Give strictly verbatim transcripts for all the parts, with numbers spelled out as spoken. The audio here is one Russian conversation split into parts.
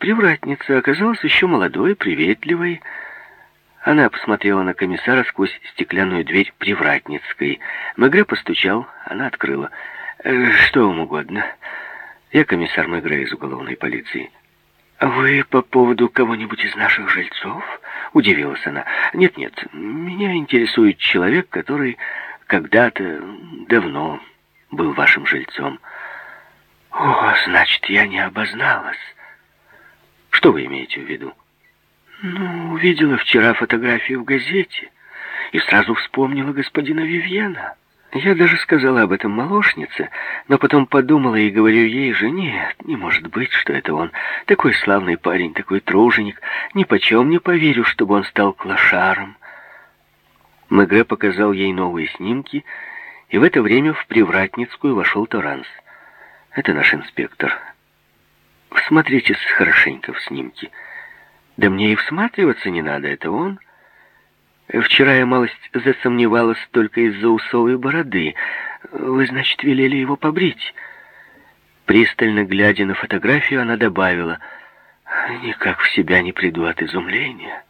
Привратница оказалась еще молодой, приветливой. Она посмотрела на комиссара сквозь стеклянную дверь привратницкой. Мегре постучал, она открыла. «Э, «Что вам угодно?» «Я комиссар Мегре из уголовной полиции». «Вы по поводу кого-нибудь из наших жильцов?» — удивилась она. «Нет-нет, меня интересует человек, который когда-то, давно был вашим жильцом». «О, значит, я не обозналась». «Что вы имеете в виду?» «Ну, увидела вчера фотографию в газете и сразу вспомнила господина Вивьена. Я даже сказала об этом молочнице, но потом подумала и говорю ей же, нет, не может быть, что это он. Такой славный парень, такой труженик. Ни почем не поверю, чтобы он стал клошаром». Мегре показал ей новые снимки, и в это время в Привратницкую вошел Торанс. «Это наш инспектор. Всмотритесь хорошенько в снимки». «Да мне и всматриваться не надо, это он. Вчера я малость засомневалась только из-за усовой бороды. Вы, значит, велели его побрить?» Пристально глядя на фотографию, она добавила, «Никак в себя не приду от изумления».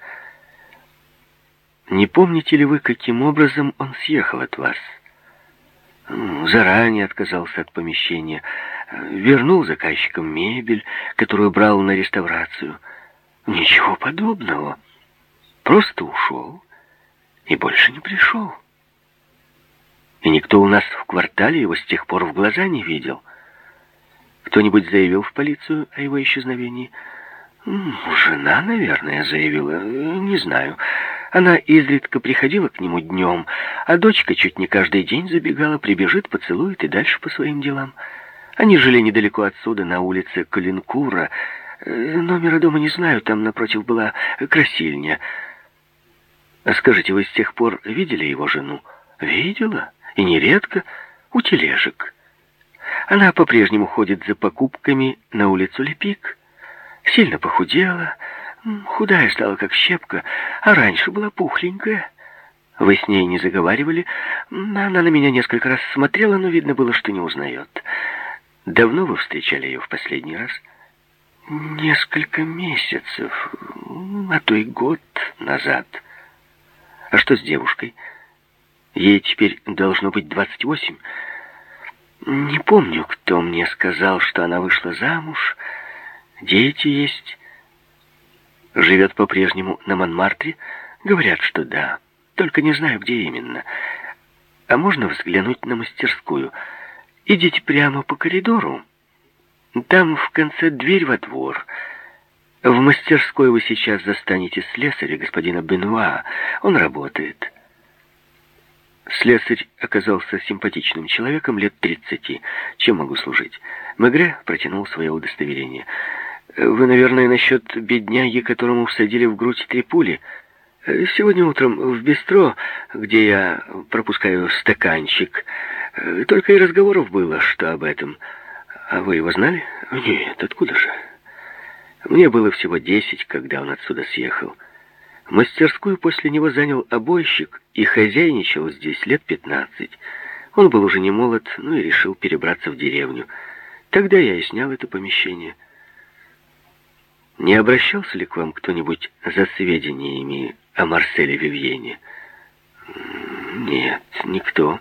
«Не помните ли вы, каким образом он съехал от вас?» «Заранее отказался от помещения, вернул заказчикам мебель, которую брал на реставрацию». «Ничего подобного. Просто ушел и больше не пришел. И никто у нас в квартале его с тех пор в глаза не видел. Кто-нибудь заявил в полицию о его исчезновении?» «Жена, наверное, заявила. Не знаю. Она изредка приходила к нему днем, а дочка чуть не каждый день забегала, прибежит, поцелует и дальше по своим делам. Они жили недалеко отсюда, на улице Калинкура. Номера дома не знаю, там напротив была красильня». «А скажите, вы с тех пор видели его жену?» «Видела, и нередко, у тележек. Она по-прежнему ходит за покупками на улицу Лепик. Сильно похудела, худая стала, как щепка, а раньше была пухленькая. Вы с ней не заговаривали? Она на меня несколько раз смотрела, но видно было, что не узнает. Давно вы встречали ее в последний раз?» «Несколько месяцев, а то и год назад». «А что с девушкой? Ей теперь должно быть двадцать восемь. Не помню, кто мне сказал, что она вышла замуж. Дети есть. Живет по-прежнему на Монмартре? Говорят, что да. Только не знаю, где именно. А можно взглянуть на мастерскую? Идите прямо по коридору. Там в конце дверь во двор. В мастерской вы сейчас застанете слесаря, господина Бенуа. Он работает». Слесарь оказался симпатичным человеком лет тридцати. «Чем могу служить?» Мегре протянул свое удостоверение. «Вы, наверное, насчет бедняги, которому всадили в грудь три пули? Сегодня утром в бистро, где я пропускаю стаканчик, только и разговоров было, что об этом. А вы его знали?» «Нет, откуда же? Мне было всего десять, когда он отсюда съехал. Мастерскую после него занял обойщик и хозяйничал здесь лет пятнадцать. Он был уже не молод, ну и решил перебраться в деревню. Тогда я и снял это помещение». «Не обращался ли к вам кто-нибудь за сведениями о Марселе Вивьене?» «Нет, никто.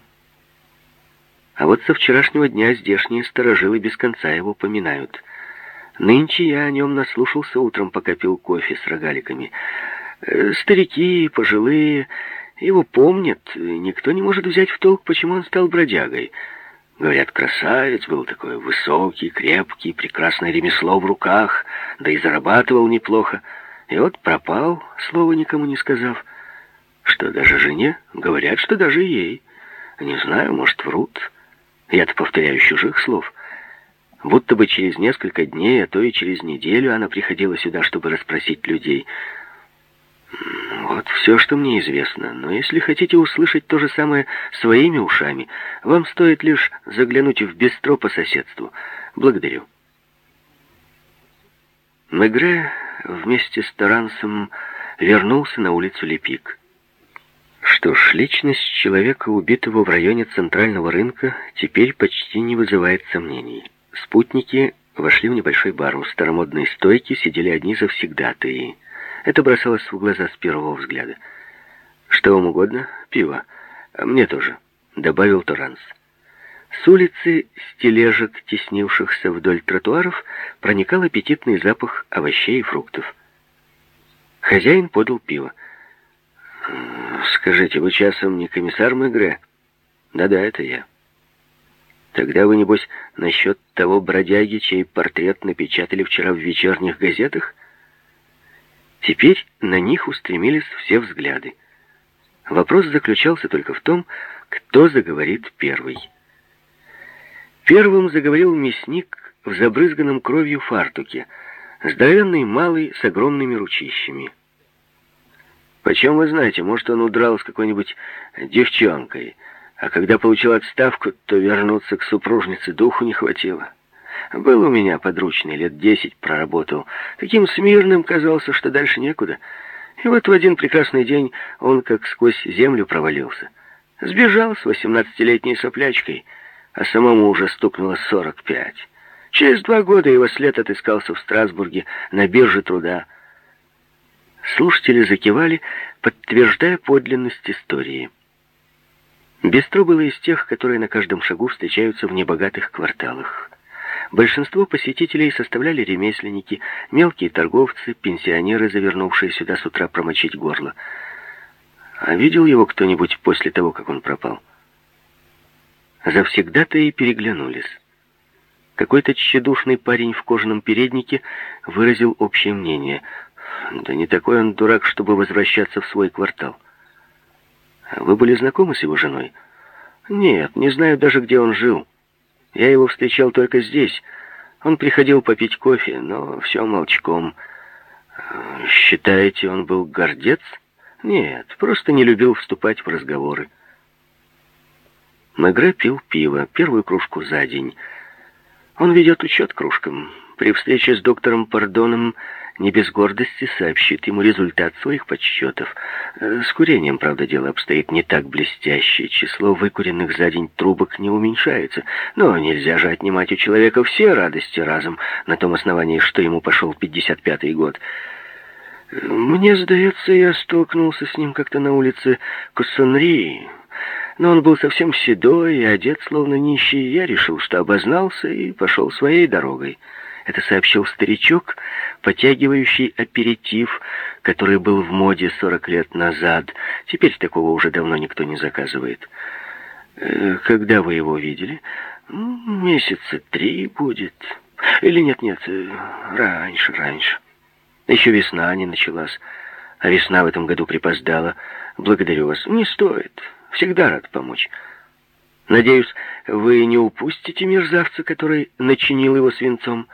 А вот со вчерашнего дня здешние старожилы без конца его поминают. Нынче я о нем наслушался утром, пока пил кофе с рогаликами. Старики, пожилые, его помнят. Никто не может взять в толк, почему он стал бродягой. Говорят, красавец был такой, высокий, крепкий, прекрасное ремесло в руках, да и зарабатывал неплохо. И вот пропал, слова никому не сказав. Что, даже жене? Говорят, что даже ей. Не знаю, может, врут. Я-то повторяю чужих слов. Будто бы через несколько дней, а то и через неделю она приходила сюда, чтобы расспросить людей. Вот все, что мне известно. Но если хотите услышать то же самое своими ушами, вам стоит лишь заглянуть в бистро по соседству. Благодарю». Мегре вместе с Торансом вернулся на улицу Лепик. Что ж, личность человека, убитого в районе центрального рынка, теперь почти не вызывает сомнений. Спутники вошли в небольшой бар. У старомодной стойки сидели одни завсегдатаи. Это бросалось в глаза с первого взгляда. «Что вам угодно? Пиво. А мне тоже», — добавил Торанс. С улицы, с тележек, теснившихся вдоль тротуаров, проникал аппетитный запах овощей и фруктов. Хозяин подал пиво. «Скажите, вы часом не комиссар Мегре?» «Да-да, это я». «Тогда вы, небось, насчет того бродяги, чей портрет напечатали вчера в вечерних газетах?» Теперь на них устремились все взгляды. Вопрос заключался только в том, кто заговорит первый. Первым заговорил мясник в забрызганном кровью фартуке, здоровенный малый с огромными ручищами. «Почем вы знаете, может, он удрал с какой-нибудь девчонкой, а когда получил отставку, то вернуться к супружнице духу не хватило. Был у меня подручный, лет десять проработал. Таким смирным казался, что дальше некуда. И вот в один прекрасный день он как сквозь землю провалился. Сбежал с восемнадцатилетней соплячкой, а самому уже стукнуло сорок пять. Через два года его след отыскался в Страсбурге на бирже труда». Слушатели закивали, подтверждая подлинность истории. Бистро было из тех, которые на каждом шагу встречаются в небогатых кварталах. Большинство посетителей составляли ремесленники, мелкие торговцы, пенсионеры, завернувшие сюда с утра промочить горло. А видел его кто-нибудь после того, как он пропал? Завсегда-то и переглянулись. Какой-то тщедушный парень в кожаном переднике выразил общее мнение. Да не такой он дурак, чтобы возвращаться в свой квартал. Вы были знакомы с его женой? Нет, не знаю даже, где он жил. Я его встречал только здесь. Он приходил попить кофе, но все молчком. Считаете, он был гордец? Нет, просто не любил вступать в разговоры. Мегре пил пиво, первую кружку за день. Он ведет учет кружкам. При встрече с доктором Пардоном не без гордости сообщит ему результат своих подсчетов. С курением, правда, дело обстоит не так блестяще. Число выкуренных за день трубок не уменьшается. Но нельзя же отнимать у человека все радости разом, на том основании, что ему пошел пятьдесят пятый год. Мне сдается, я столкнулся с ним как-то на улице Коссонри, но он был совсем седой и одет словно нищий. Я решил, что обознался, и пошел своей дорогой. Это сообщил старичок, потягивающий аперитив, который был в моде сорок лет назад. Теперь такого уже давно никто не заказывает. Когда вы его видели? Месяца три будет. Или нет-нет, раньше, раньше. Еще весна не началась, а весна в этом году припоздала. Благодарю вас. Не стоит. Всегда рад помочь. Надеюсь, вы не упустите мерзавца, который начинил его свинцом.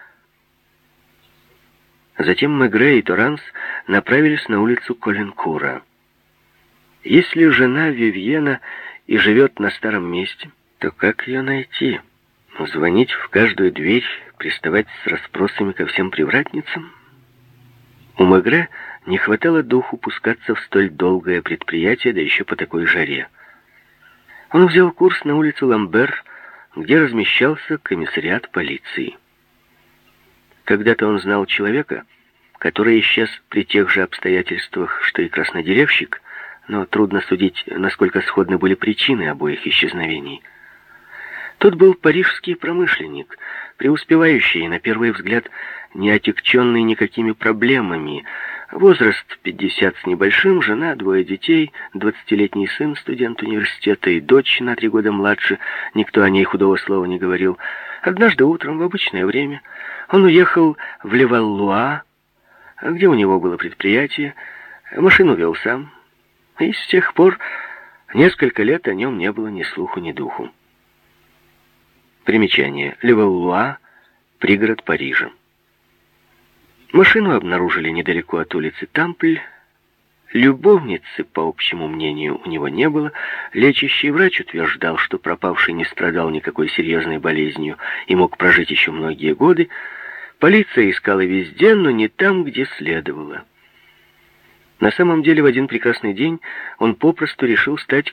Затем Мегре и Торанс направились на улицу Коленкура. Если жена Вивьена и живет на старом месте, то как ее найти? Звонить в каждую дверь, приставать с расспросами ко всем привратницам? У Мегре не хватало духу пускаться в столь долгое предприятие, да еще по такой жаре. Он взял курс на улицу Ламбер, где размещался комиссариат полиции. Когда-то он знал человека, который исчез при тех же обстоятельствах, что и краснодеревщик, но трудно судить, насколько сходны были причины обоих исчезновений. Тот был парижский промышленник, преуспевающий, на первый взгляд, не отягченный никакими проблемами. Возраст пятьдесят с небольшим, жена, двое детей, двадцатилетний сын, студент университета, и дочь на три года младше. Никто о ней худого слова не говорил. Однажды утром, в обычное время, он уехал в Леваллуа, где у него было предприятие. Машину вел сам. И с тех пор несколько лет о нем не было ни слуху, ни духу. Примечание. Леваллуа, пригород Парижа. Машину обнаружили недалеко от улицы Тампль. Любовницы, по общему мнению, у него не было. Лечащий врач утверждал, что пропавший не страдал никакой серьезной болезнью и мог прожить еще многие годы. Полиция искала везде, но не там, где следовало. На самом деле, в один прекрасный день он попросту решил стать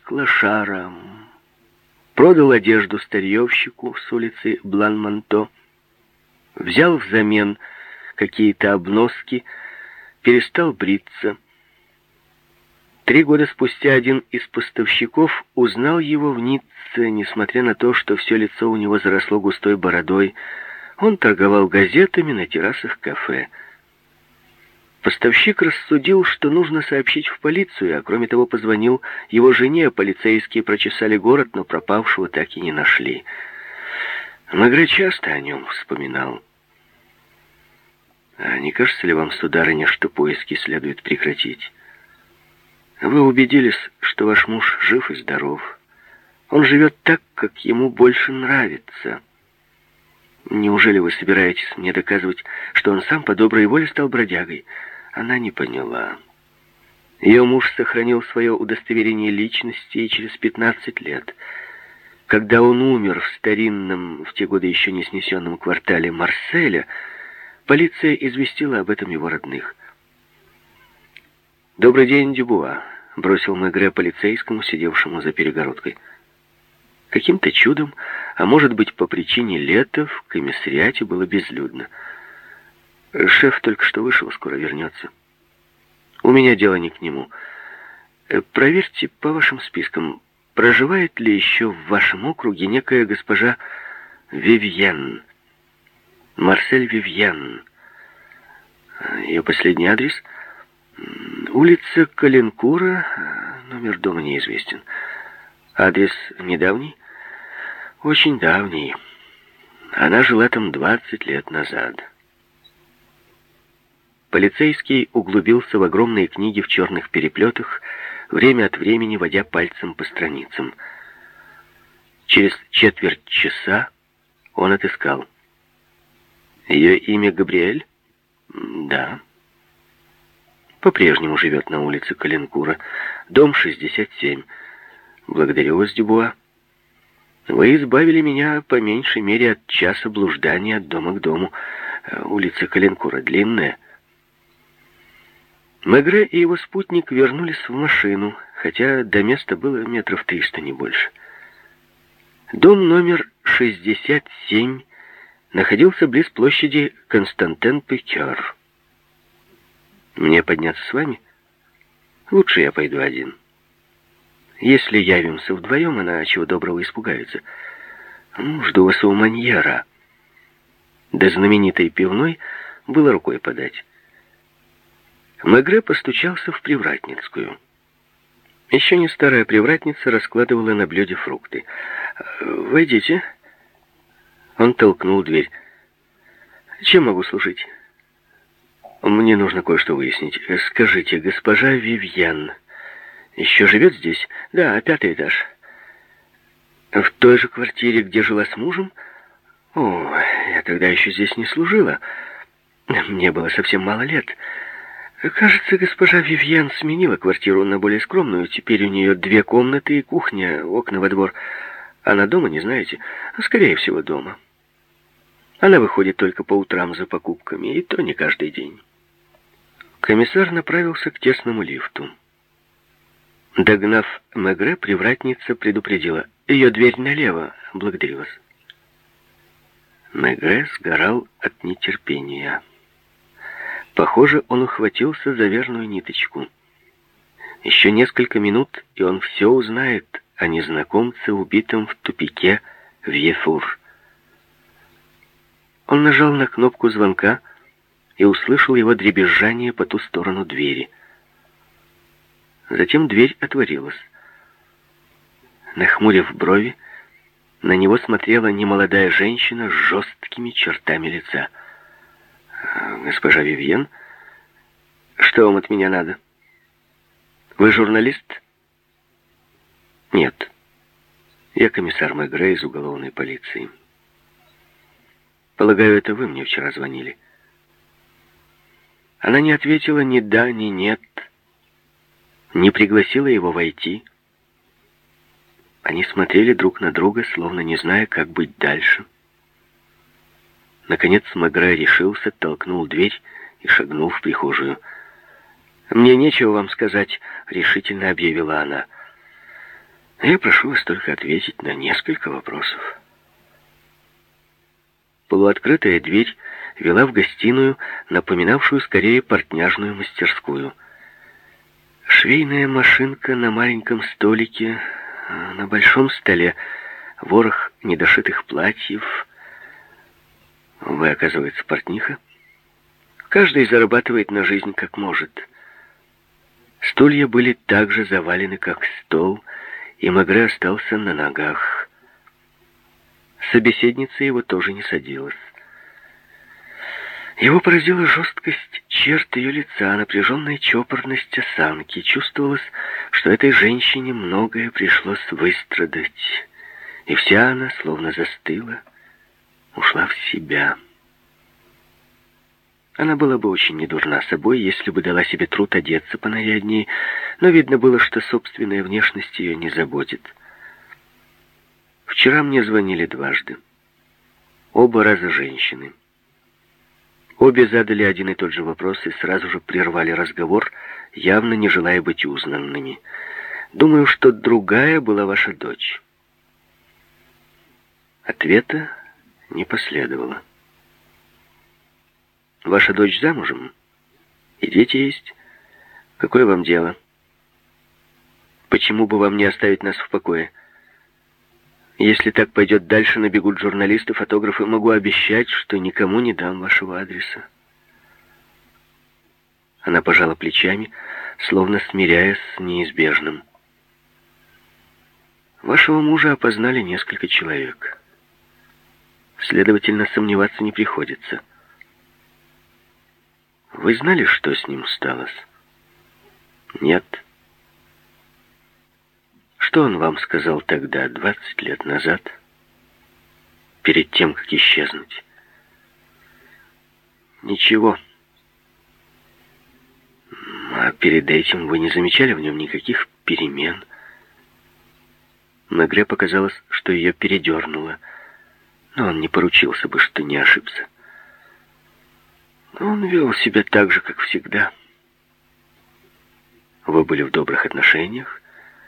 клошаром. Продал одежду старьевщику с улицы Блан-Манто. взял взамен какие-то обноски, перестал бриться. Три года спустя один из поставщиков узнал его в Ницце, несмотря на то, что все лицо у него заросло густой бородой. Он торговал газетами на террасах кафе. Поставщик рассудил, что нужно сообщить в полицию, а кроме того позвонил его жене. Полицейские прочесали город, но пропавшего так и не нашли. Мегре часто о нем вспоминал. А не кажется ли вам, сударыня, что поиски следует прекратить? Вы убедились, что ваш муж жив и здоров. Он живет так, как ему больше нравится. Неужели вы собираетесь мне доказывать, что он сам по доброй воле стал бродягой? Она не поняла. Ее муж сохранил свое удостоверение личности и через пятнадцать лет, когда он умер в старинном, в те годы еще не снесенном квартале Марселя, полиция известила об этом его родных. «Добрый день, Дюбуа», — бросил Мегре полицейскому, сидевшему за перегородкой. Каким-то чудом, а может быть по причине лета, в комиссариате было безлюдно. «Шеф только что вышел, скоро вернется. У меня дело не к нему. Проверьте по вашим спискам, проживает ли еще в вашем округе некая госпожа Вивьен, Марсель Вивьен. Ее последний адрес — улица Калинкура, номер дома неизвестен. Адрес недавний? Очень давний. Она жила там двадцать лет назад». Полицейский углубился в огромные книги в черных переплетах, время от времени водя пальцем по страницам. Через четверть часа он отыскал. Ее имя Габриэль? Да. По-прежнему живет на улице Калинкура, дом шестьдесят семь. Благодарю вас, Дюбуа. Вы избавили меня по меньшей мере от часа блуждания от дома к дому. Улица Калинкура длинная. Мегре и его спутник вернулись в машину, хотя до места было метров триста, не больше. Дом номер шестьдесят семь находился близ площади Константин-Пикер. «Мне подняться с вами? Лучше я пойду один. Если явимся вдвоем, она чего доброго испугается. Ну, жду вас у Маньера». До знаменитой пивной было рукой подать. Мегре постучался в привратницкую. Еще не старая привратница раскладывала на блюде фрукты. «Войдите». Он толкнул дверь. «Чем могу служить?» «Мне нужно кое-что выяснить. Скажите, госпожа Вивьен еще живет здесь?» «Да, пятый этаж». «В той же квартире, где жила с мужем?» «О, я тогда еще здесь не служила. Мне было совсем мало лет». «Кажется, госпожа Вивьен сменила квартиру на более скромную. Теперь у нее две комнаты и кухня, окна во двор. Она дома, не знаете? Скорее всего, дома. Она выходит только по утрам за покупками, и то не каждый день». Комиссар направился к тесному лифту. Догнав Мегре, привратница предупредила: «Ее дверь налево. Благодарю вас». Мегре сгорал от нетерпения. Похоже, он ухватился за верную ниточку. Еще несколько минут, и он все узнает о незнакомце, убитом в тупике в Ефур. Он нажал на кнопку звонка и услышал его дребезжание по ту сторону двери. Затем дверь отворилась. Нахмурив брови, на него смотрела немолодая женщина с жесткими чертами лица. «Госпожа Вивьен, что вам от меня надо? Вы журналист?» «Нет, я комиссар Мегре из уголовной полиции. Полагаю, это вы мне вчера звонили». Она не ответила ни да, ни нет, не пригласила его войти. Они смотрели друг на друга, словно не зная, как быть дальше. Наконец Мегре решился, толкнул дверь и шагнул в прихожую. «Мне нечего вам сказать», — решительно объявила она. «Я прошу вас только ответить на несколько вопросов». Полуоткрытая дверь вела в гостиную, напоминавшую скорее портняжную мастерскую. Швейная машинка на маленьком столике, на большом столе ворох недошитых платьев. Вы, оказывается, портниха? Каждый зарабатывает на жизнь как может. Стулья были так же завалены, как стол, и Мегре остался на ногах. Собеседница его тоже не садилась. Его поразила жесткость черт ее лица, напряженная чопорность осанки. Чувствовалось, что этой женщине многое пришлось выстрадать, и вся она, словно застыла, ушла в себя. Она была бы очень недурна собой, если бы дала себе труд одеться понаряднее, но видно было, что собственная внешность ее не заботит. Вчера мне звонили дважды. Оба раза женщины. Обе задали один и тот же вопрос и сразу же прервали разговор, явно не желая быть узнанными. Думаю, что другая была ваша дочь. Ответа не последовало. Ваша дочь замужем? И дети есть? Какое вам дело? Почему бы вам не оставить нас в покое? Если так пойдет дальше, набегут журналисты, фотографы, могу обещать, что никому не дам вашего адреса. Она пожала плечами, словно смиряясь с неизбежным. Вашего мужа опознали несколько человек. Следовательно, сомневаться не приходится. Вы знали, что с ним сталось? Нет. Что он вам сказал тогда, двадцать лет назад, перед тем, как исчезнуть? Ничего. А перед этим вы не замечали в нем никаких перемен? Мегре показалось, что ее передернуло, но он не поручился бы, что не ошибся. Он вел себя так же, как всегда. Вы были в добрых отношениях?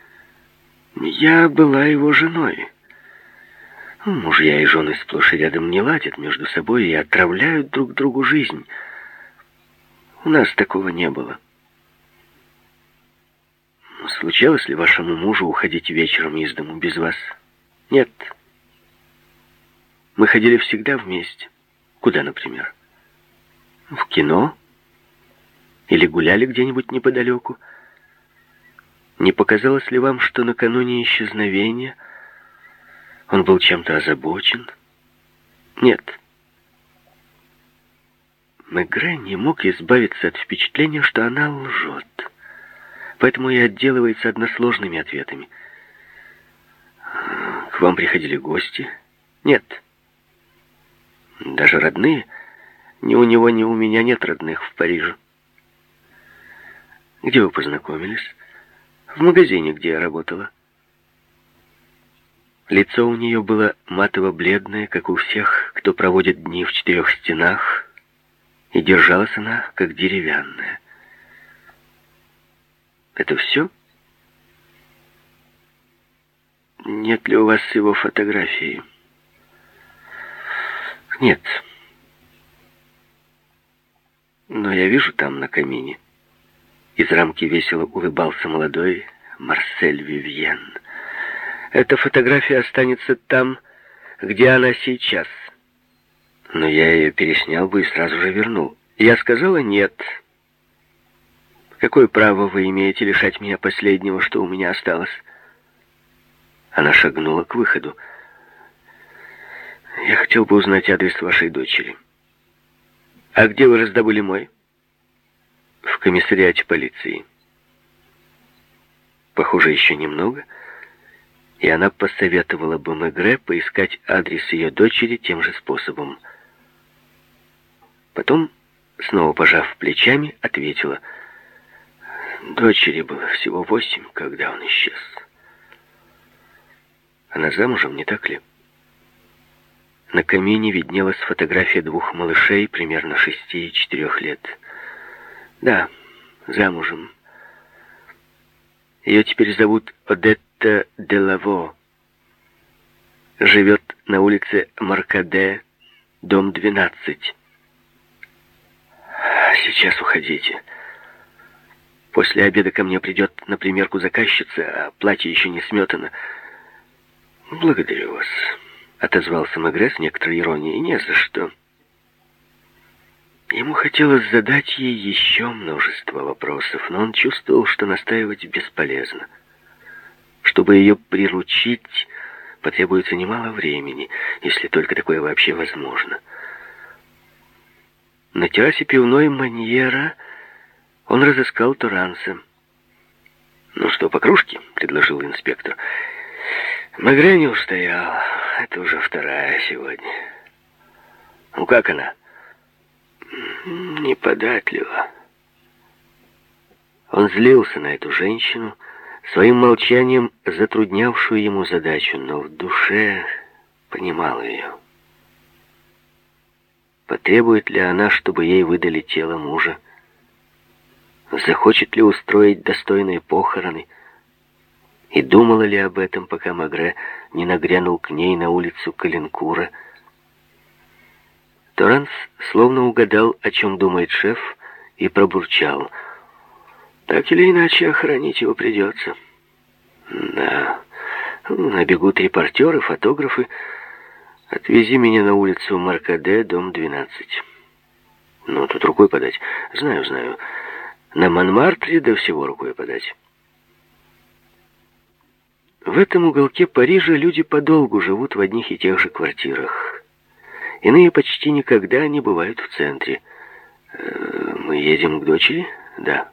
Я была его женой. Мужья и жены сплошь и рядом не ладят между собой и отравляют друг другу жизнь. У нас такого не было. Случалось ли вашему мужу уходить вечером из дому без вас? Нет. Мы ходили всегда вместе. Куда, например? В кино? Или гуляли где-нибудь неподалеку? Не показалось ли вам, что накануне исчезновения он был чем-то озабочен? Нет. Мегре не мог избавиться от впечатления, что она лжет, поэтому и отделывается односложными ответами. К вам приходили гости? Нет. Даже родные? Ни у него, ни у меня нет родных в Париже. Где вы познакомились? В магазине, где я работала. Лицо у нее было матово-бледное, как у всех, кто проводит дни в четырех стенах, и держалась она, как деревянная. Это все? Нет ли у вас его фотографии? Нет. Но я вижу там на камине. Из рамки весело улыбался молодой Марсель Вивьен. Эта фотография останется там, где она сейчас. Но я ее переснял бы и сразу же вернул. Я сказала нет. Какое право вы имеете лишать меня последнего, что у меня осталось? Она шагнула к выходу. Я хотел бы узнать адрес вашей дочери. А где вы раздобыли мой? В комиссариате полиции. Похоже, еще немного, и она посоветовала бы Мегре поискать адрес ее дочери тем же способом. Потом, снова пожав плечами, ответила: дочери было всего восемь, когда он исчез. Она замужем, не так ли? На камине виднелась фотография двух малышей, примерно шести и четырех лет. Да, замужем. Ее теперь зовут Одетта Делаво. Живет на улице Маркаде, дом двенадцать. сейчас уходите. После обеда ко мне придет на примерку заказчица, а платье еще не сметано. Благодарю вас, отозвался Мегре с некоторой иронией. Не за что. Ему хотелось задать ей еще множество вопросов, но он чувствовал, что настаивать бесполезно. Чтобы ее приручить, потребуется немало времени, если только такое вообще возможно. На террасе пивной Маньера он разыскал Торанса. «Ну что, по кружке?» — предложил инспектор. Мегре не устоял. Это уже вторая сегодня. «Ну как она?» «Неподатлива». Он злился на эту женщину, своим молчанием затруднявшую ему задачу, но в душе понимал ее. Потребует ли она, чтобы ей выдали тело мужа? Захочет ли устроить достойные похороны? И думала ли об этом, пока Мегре не нагрянул к ней на улицу Калинкура? Торанс словно угадал, о чем думает шеф, и пробурчал. Так или иначе, охранить его придется. Да, набегут репортеры, фотографы. Отвези меня на улицу Маркаде, дом двенадцать. Ну, тут рукой подать. Знаю, знаю. На Монмартре до всего рукой подать. В этом уголке Парижа люди подолгу живут в одних и тех же квартирах. Иные почти никогда не бывают в центре. Мы едем к дочери? Да.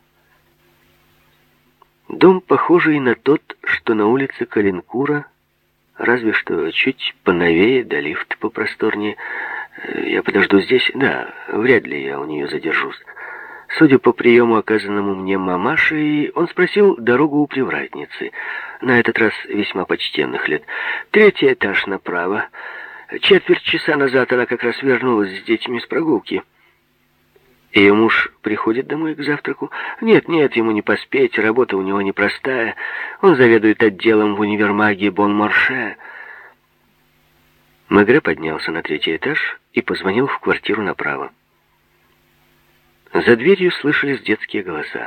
Дом, похожий на тот, что на улице Калинкура, разве что чуть поновее, да лифт попросторнее. Я подожду здесь? Да, вряд ли я у нее задержусь. Судя по приему, оказанному мне мамашей, он спросил дорогу у привратницы. На этот раз весьма почтенных лет. Третий этаж направо. Четверть часа назад она как раз вернулась с детьми с прогулки. Ее муж приходит домой к завтраку? Нет, нет, ему не поспеть, работа у него непростая. Он заведует отделом в универмаге Бон-Марше. Мегре поднялся на третий этаж и позвонил в квартиру направо. За дверью слышались детские голоса.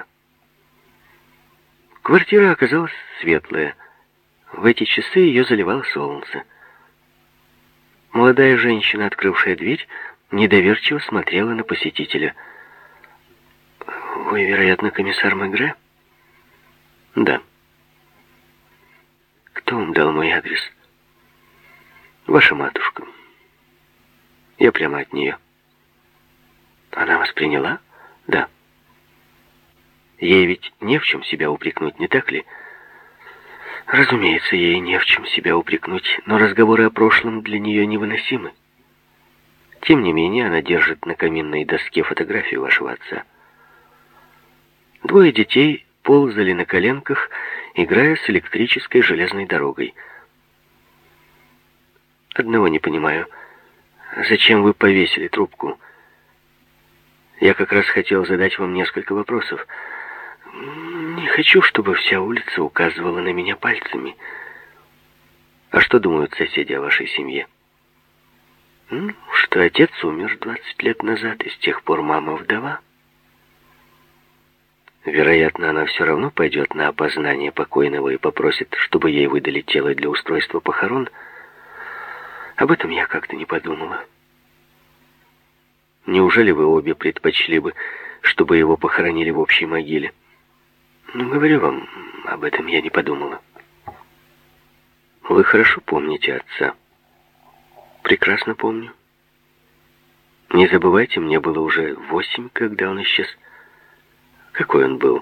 Квартира оказалась светлая. В эти часы ее заливало солнце. Молодая женщина, открывшая дверь, недоверчиво смотрела на посетителя. «Вы, вероятно, комиссар Мегре?» «Да». «Кто вам дал мой адрес?» «Ваша матушка. Я прямо от нее». «Она вас приняла?» «Да». «Ей ведь не в чем себя упрекнуть, не так ли?» «Разумеется, ей не в чем себя упрекнуть, но разговоры о прошлом для нее невыносимы. Тем не менее, она держит на каминной доске фотографию вашего отца. Двое детей ползали на коленках, играя с электрической железной дорогой. Одного не понимаю. Зачем вы повесили трубку? Я как раз хотел задать вам несколько вопросов. Не хочу, чтобы вся улица указывала на меня пальцами. А что думают соседи о вашей семье? Ну, что отец умер двадцать лет назад, и с тех пор мама вдова. Вероятно, она все равно пойдет на опознание покойного и попросит, чтобы ей выдали тело для устройства похорон. Об этом я как-то не подумала. Неужели вы обе предпочли бы, чтобы его похоронили в общей могиле? Ну, говорю вам, об этом я не подумала. Вы хорошо помните отца? Прекрасно помню. Не забывайте, мне было уже восемь, когда он исчез. Какой он был?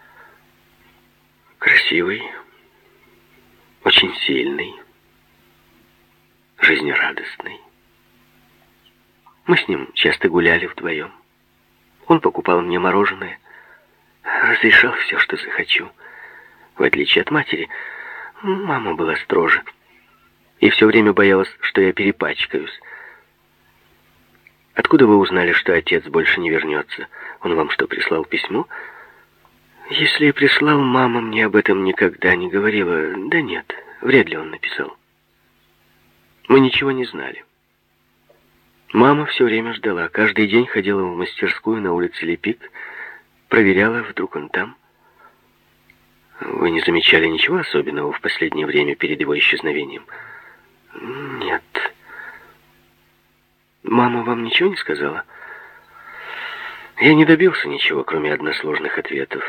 Красивый, очень сильный, жизнерадостный. Мы с ним часто гуляли вдвоем. Он покупал мне мороженое, разрешал все, что захочу. В отличие от матери, мама была строже и все время боялась, что я перепачкаюсь. Откуда вы узнали, что отец больше не вернется? Он вам что, прислал письмо? Если и прислал, мама мне об этом никогда не говорила. Да нет, вряд ли он написал. Мы ничего не знали. Мама все время ждала. Каждый день ходила в мастерскую на улице Лепик, проверяла, вдруг он там. Вы не замечали ничего особенного в последнее время перед его исчезновением? Нет. Мама вам ничего не сказала? Я не добился ничего, кроме односложных ответов.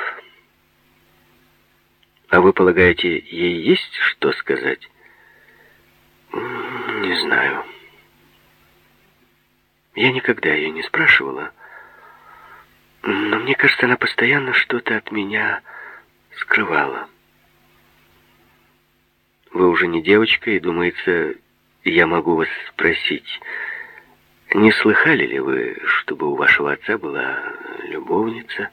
А вы полагаете, ей есть что сказать? Не знаю. Я никогда ее не спрашивала. Но мне кажется, она постоянно что-то от меня скрывала. Вы уже не девочка, и, думается, я могу вас спросить, не слыхали ли вы, чтобы у вашего отца была любовница?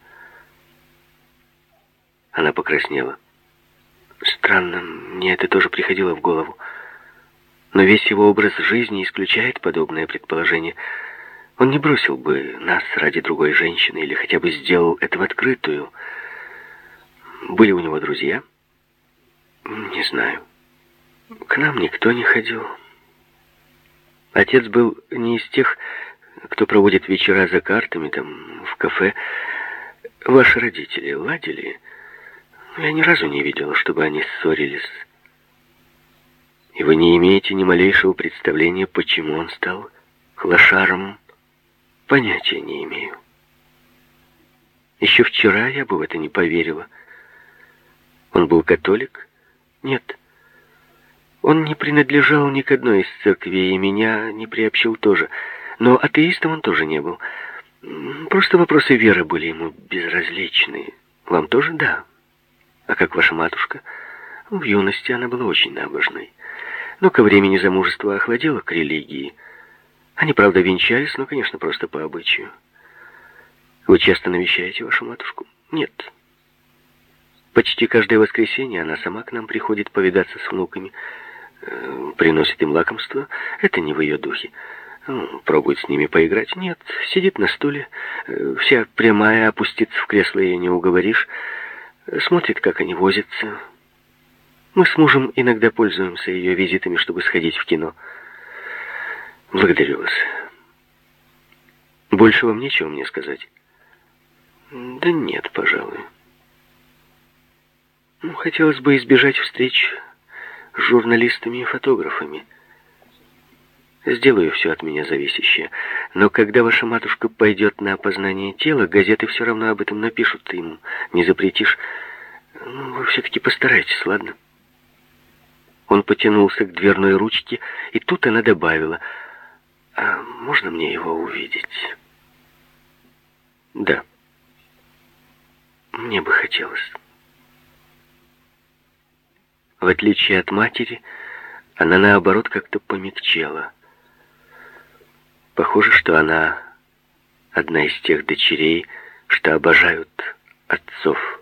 Она покраснела. Странно, мне это тоже приходило в голову. Но весь его образ жизни исключает подобное предположение. Он не бросил бы нас ради другой женщины или хотя бы сделал это в открытую. Были у него друзья? Не знаю. К нам никто не ходил. Отец был не из тех, кто проводит вечера за картами, там, в кафе. Ваши родители ладили? Я ни разу не видела, чтобы они ссорились. И вы не имеете ни малейшего представления, почему он стал клошаром? Понятия не имею. Еще вчера я бы в это не поверила. Он был католик? Нет. Он не принадлежал ни к одной из церквей, и меня не приобщил тоже. Но атеистом он тоже не был. Просто вопросы веры были ему безразличны. Вам тоже? Да. А как ваша матушка? В юности она была очень набожной. Но ко времени замужества охладела к религии. Они, правда, венчались, но, конечно, просто по обычаю. Вы часто навещаете вашу матушку? Нет. Почти каждое воскресенье она сама к нам приходит повидаться с внуками. Приносит им лакомство. Это не в ее духе. Ну, пробует с ними поиграть. Нет, сидит на стуле. Вся прямая, опуститься в кресло ее не уговоришь. Смотрит, как они возятся. Мы с мужем иногда пользуемся ее визитами, чтобы сходить в кино. Благодарю вас. Больше вам нечего мне сказать? Да нет, пожалуй. Ну, хотелось бы избежать встреч с журналистами и фотографами. Сделаю все от меня зависящее. Но когда ваша матушка пойдет на опознание тела, газеты все равно об этом напишут, им не запретишь. Ну, вы все-таки постарайтесь, ладно? Он потянулся к дверной ручке, и тут она добавила: «А можно мне его увидеть?» «Да. Мне бы хотелось». В отличие от матери, она, наоборот, как-то помягчела. Похоже, что она одна из тех дочерей, что обожают отцов.